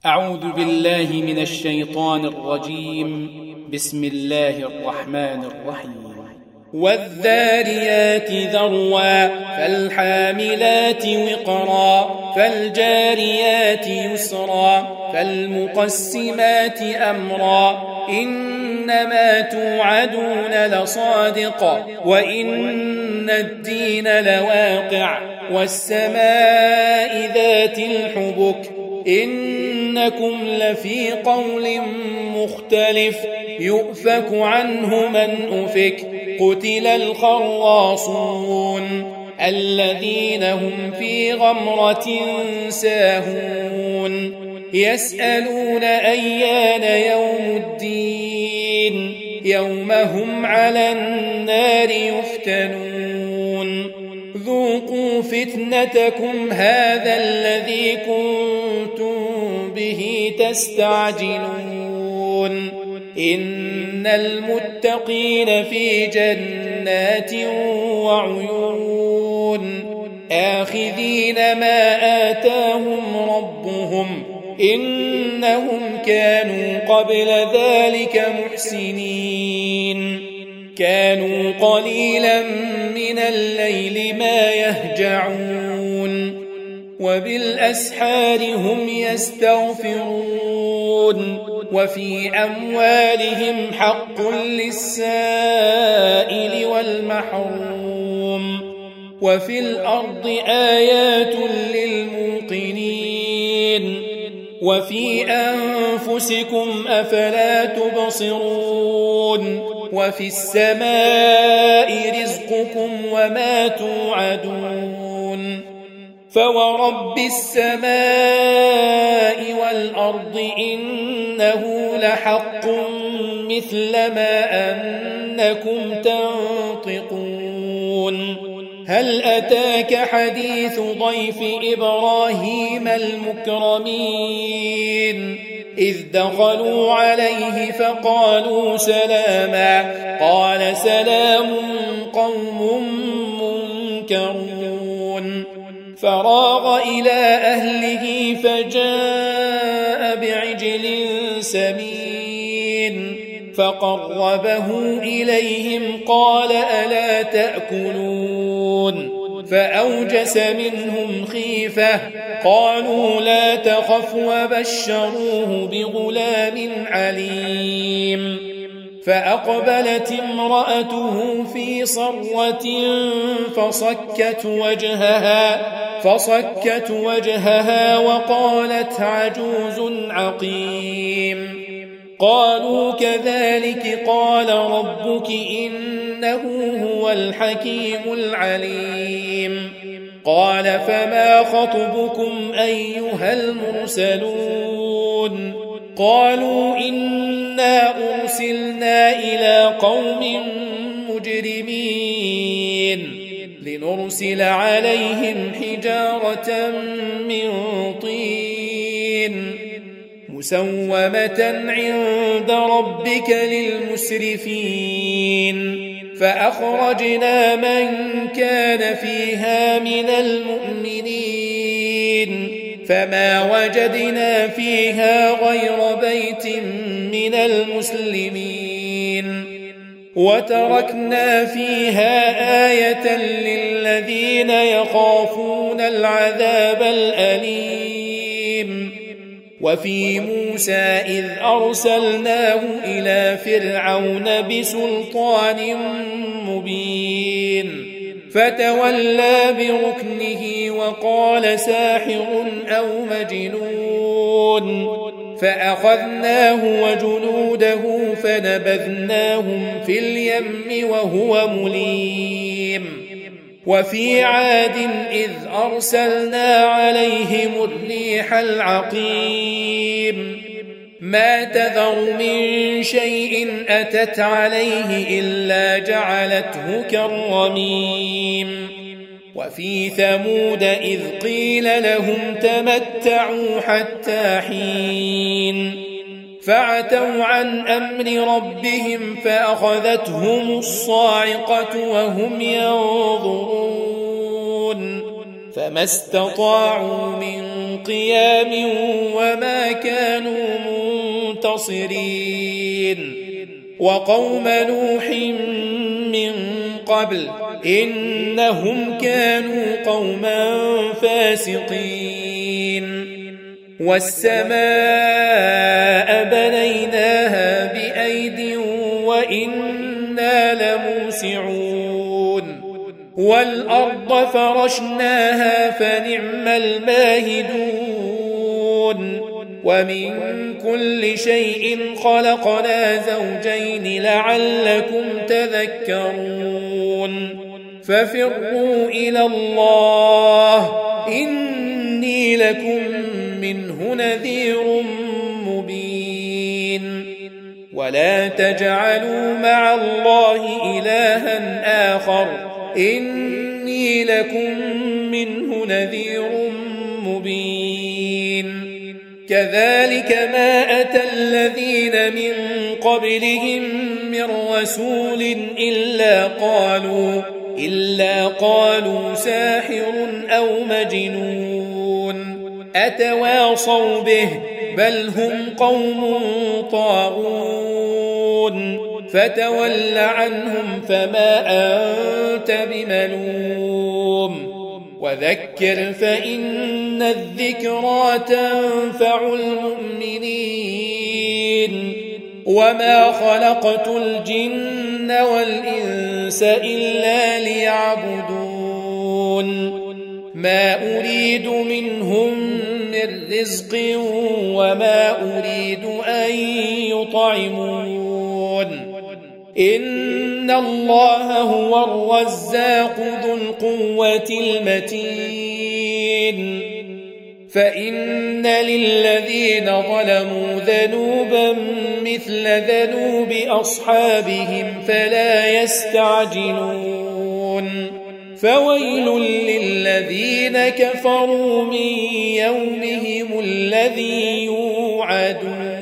أعوذ بالله من الشيطان الرجيم. بسم الله الرحمن الرحيم. والذاريات ذروا فالحاملات وقرا فالجاريات يسرا فالمقسمات أمرا إنما توعدون لصادق وإن الدين لواقع والسماء ذات الحبك إنكم لفي قول مختلف يؤفك عنه من أفك قتل الخراصون الذين هم في غمرة ساهون يسألون أيان يوم الدين يوم هم على النار يفتنون ذوقوا فتنتكم هذا الذي كنتم به تستعجلون إن المتقين في جنات وعيون آخذين ما آتاهم ربهم إنهم كانوا قبل ذلك محسنين كانوا قليلا من الليل ما يهجعون وبالأسحار هم يستغفرون وفي أموالهم حق للسائل والمحروم وفي الأرض آيات للموقنين وفي أنفسكم أفلا تبصرون وفي السماء رزقكم وما توعدون فورب السماء والأرض إنه لحق مثل ما أنكم تنطقون هل أتاك حديث ضيف إبراهيم المكرمين إذ دخلوا عليه فقالوا سلاما قال سلام قوم منكرون فراغ إلى أهله فجاء بعجل سمين فقربه إليهم قال ألا تأكلون فأوجس منهم خيفة قالوا لا تخف وبشروه بغلام عليم فأقبلت امرأته في صرة فصكت وجهها وقالت عجوز عقيم قالوا كذلك قال ربك إنه هو الحكيم العليم قال فما خطبكم أيها المرسلون قالوا إنا أرسلنا إلى قوم مجرمين لنرسل عليهم حجارة من طين مسومة عند ربك للمسرفين فأخرجنا من كان فيها من المؤمنين فما وجدنا فيها غير بيت من المسلمين وتركنا فيها آية للذين يخافون العذاب الأليم وفي موسى إذ أرسلناه إلى فرعون بسلطان مبين فتولى بركنه وقال ساحر أو مجنون فأخذناه وجنوده فنبذناهم في اليم وهو مليم وفي عاد إذ أرسلنا عليهم الريح العقيم ما تذر من شيء أتت عليه إلا جعلته كالرميم وفي ثمود إذ قيل لهم تمتعوا حتى حين فعتوا عن أمر ربهم فأخذتهم الصاعقة وهم ينظرون فما استطاعوا من قيام وما كانوا منتصرين وقوم نوح من قبل إنهم كانوا قوما فاسقين والسماء بنيناها بأيد وإنا لموسعون والأرض فرشناها فنعم الماهدون ومن كل شيء خلقنا زوجين لعلكم تذكرون ففروا إلى الله إني لكم منه نذير مبين ولا تجعلوا مع الله إلها آخر إني لكم منه نذير مبين كذلك ما أتى الذين من قبلهم من رسول إلا قالوا ساحر أو مجنون أتواصوا به بل هم قوم طاغون فتول عنهم فما أنت بملوم وذكر فإن الذكرى تنفع المؤمنين وما خلقت الجن والإنس إلا ليعبدون ما أريد منهم من رزق وما أريد أن يطعمون إن الله هو الرزاق ذو القوة المتين فإن للذين ظلموا ذنوبا مثل ذنوب أصحابهم فلا يستعجلون فويل للذين كفروا من يومهم الذي يوعدون